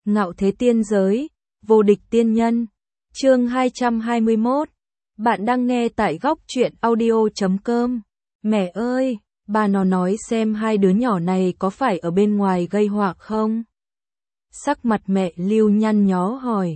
Ngạo thế tiên giới, vô địch tiên nhân. Chương 221. Bạn đang nghe tại góc truyện audio.com. Mẹ ơi, bà nó nói xem hai đứa nhỏ này có phải ở bên ngoài gây họa không? Sắc mặt mẹ Lưu nhăn nhó hỏi.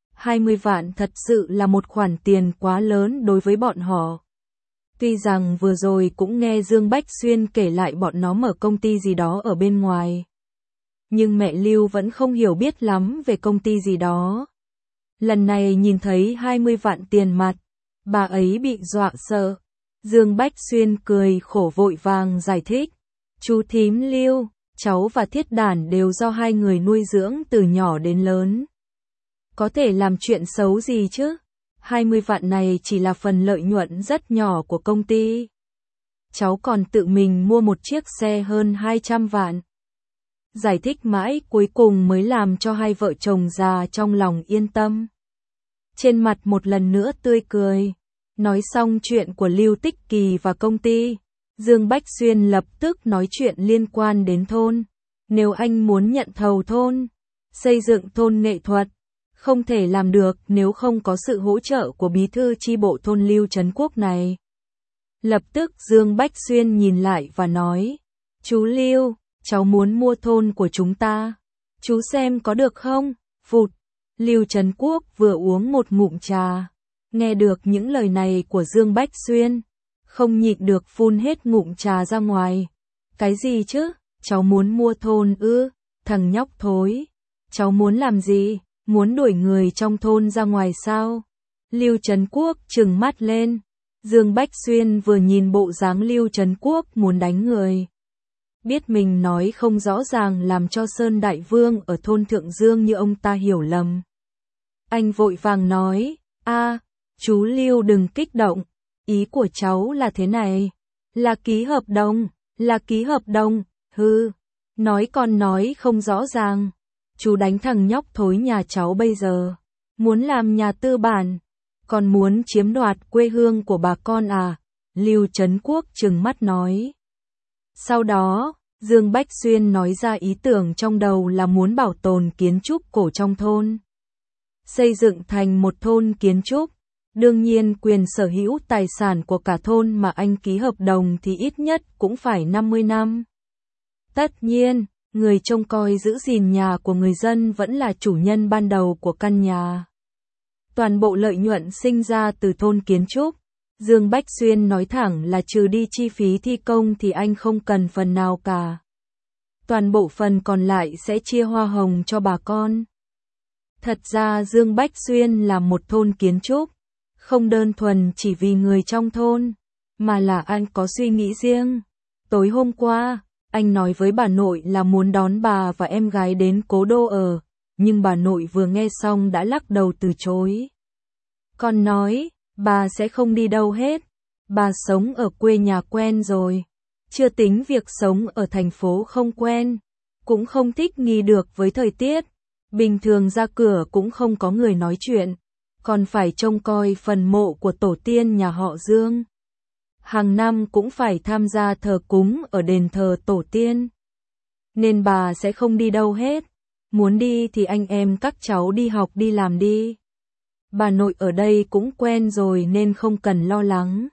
20 vạn thật sự là một khoản tiền quá lớn đối với bọn họ. Tuy rằng vừa rồi cũng nghe Dương Bách Xuyên kể lại bọn nó mở công ty gì đó ở bên ngoài. Nhưng mẹ Lưu vẫn không hiểu biết lắm về công ty gì đó. Lần này nhìn thấy 20 vạn tiền mặt, bà ấy bị dọa sợ. Dương Bách Xuyên cười khổ vội vàng giải thích. Chú thím Lưu, cháu và Thiết Đản đều do hai người nuôi dưỡng từ nhỏ đến lớn. Có thể làm chuyện xấu gì chứ? 20 vạn này chỉ là phần lợi nhuận rất nhỏ của công ty. Cháu còn tự mình mua một chiếc xe hơn 200 vạn. Giải thích mãi cuối cùng mới làm cho hai vợ chồng già trong lòng yên tâm. Trên mặt một lần nữa tươi cười. Nói xong chuyện của Lưu Tích Kỳ và công ty, Dương Bách Xuyên lập tức nói chuyện liên quan đến thôn. Nếu anh muốn nhận thầu thôn, xây dựng thôn nghệ thuật, không thể làm được nếu không có sự hỗ trợ của bí thư chi bộ thôn Lưu Trấn Quốc này. Lập tức Dương Bách Xuyên nhìn lại và nói, chú Lưu, cháu muốn mua thôn của chúng ta. Chú xem có được không? Phụt. Lưu Trấn Quốc vừa uống một ngụm trà. Nghe được những lời này của Dương Bách Xuyên. Không nhịn được phun hết ngụm trà ra ngoài. Cái gì chứ? Cháu muốn mua thôn ư? Thằng nhóc thối. Cháu muốn làm gì? Muốn đuổi người trong thôn ra ngoài sao? Lưu Trấn Quốc trừng mắt lên. Dương Bách Xuyên vừa nhìn bộ dáng Lưu Trấn Quốc muốn đánh người. Biết mình nói không rõ ràng làm cho Sơn Đại Vương ở thôn Thượng Dương như ông ta hiểu lầm. Anh vội vàng nói, chú Lưu đừng kích động, ý của cháu là thế này, là ký hợp đồng, hư, nói còn nói không rõ ràng, chú đánh thằng nhóc thối nhà cháu bây giờ, muốn làm nhà tư bản, còn muốn chiếm đoạt quê hương của bà con à, Lưu Trấn Quốc trừng mắt nói. Sau đó, Dương Bách Xuyên nói ra ý tưởng trong đầu là muốn bảo tồn kiến trúc cổ trong thôn. Xây dựng thành một thôn kiến trúc, đương nhiên quyền sở hữu tài sản của cả thôn mà anh ký hợp đồng thì ít nhất cũng phải 50 năm. Tất nhiên, người trông coi giữ gìn nhà của người dân vẫn là chủ nhân ban đầu của căn nhà. Toàn bộ lợi nhuận sinh ra từ thôn kiến trúc. Dương Bách Xuyên nói thẳng là trừ đi chi phí thi công thì anh không cần phần nào cả. Toàn bộ phần còn lại sẽ chia hoa hồng cho bà con. Thật ra Dương Bách Xuyên là một thôn kiến trúc, không đơn thuần chỉ vì người trong thôn, mà là anh có suy nghĩ riêng. Tối hôm qua, anh nói với bà nội là muốn đón bà và em gái đến cố đô ở, nhưng bà nội vừa nghe xong đã lắc đầu từ chối. Còn nói, bà sẽ không đi đâu hết, bà sống ở quê nhà quen rồi, chưa tính việc sống ở thành phố không quen, cũng không thích nghi được với thời tiết, bình thường ra cửa cũng không có người nói chuyện, còn phải trông coi phần mộ của tổ tiên nhà họ Dương. Hàng năm cũng phải tham gia thờ cúng ở đền thờ tổ tiên, nên bà sẽ không đi đâu hết, muốn đi thì anh em các cháu đi học đi làm đi. Bà nội ở đây cũng quen rồi nên không cần lo lắng.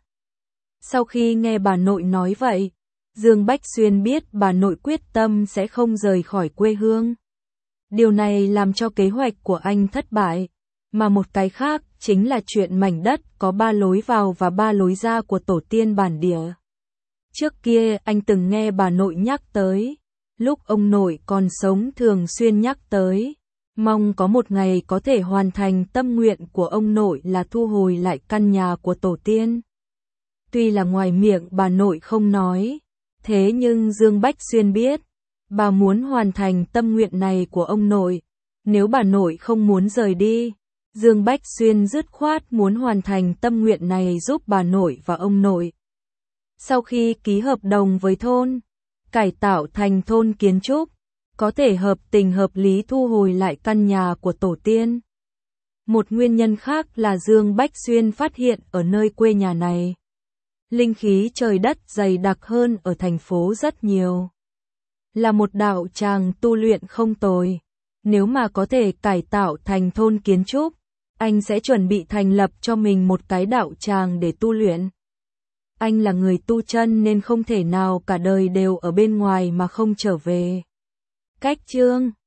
Sau khi nghe bà nội nói vậy, Dương Bách Xuyên biết bà nội quyết tâm sẽ không rời khỏi quê hương. Điều này làm cho kế hoạch của anh thất bại, mà một cái khác chính là chuyện mảnh đất có 3 lối vào và 3 lối ra của tổ tiên bản địa. Trước kia anh từng nghe bà nội nhắc tới, lúc ông nội còn sống thường xuyên nhắc tới. Mong có một ngày có thể hoàn thành tâm nguyện của ông nội là thu hồi lại căn nhà của tổ tiên. Tuy là ngoài miệng bà nội không nói, thế nhưng Dương Bách Xuyên biết, bà muốn hoàn thành tâm nguyện này của ông nội. Nếu bà nội không muốn rời đi, Dương Bách Xuyên dứt khoát muốn hoàn thành tâm nguyện này giúp bà nội và ông nội. Sau khi ký hợp đồng với thôn, cải tạo thành thôn kiến trúc, có thể hợp tình hợp lý thu hồi lại căn nhà của tổ tiên. Một nguyên nhân khác là Dương Bách Xuyên phát hiện ở nơi quê nhà này, linh khí trời đất dày đặc hơn ở thành phố rất nhiều. Là một đạo tràng tu luyện không tồi, Nếu mà có thể cải tạo thành thôn kiến trúc, anh sẽ chuẩn bị thành lập cho mình một cái đạo tràng để tu luyện. Anh là người tu chân nên không thể nào cả đời đều ở bên ngoài mà không trở về. Cách chương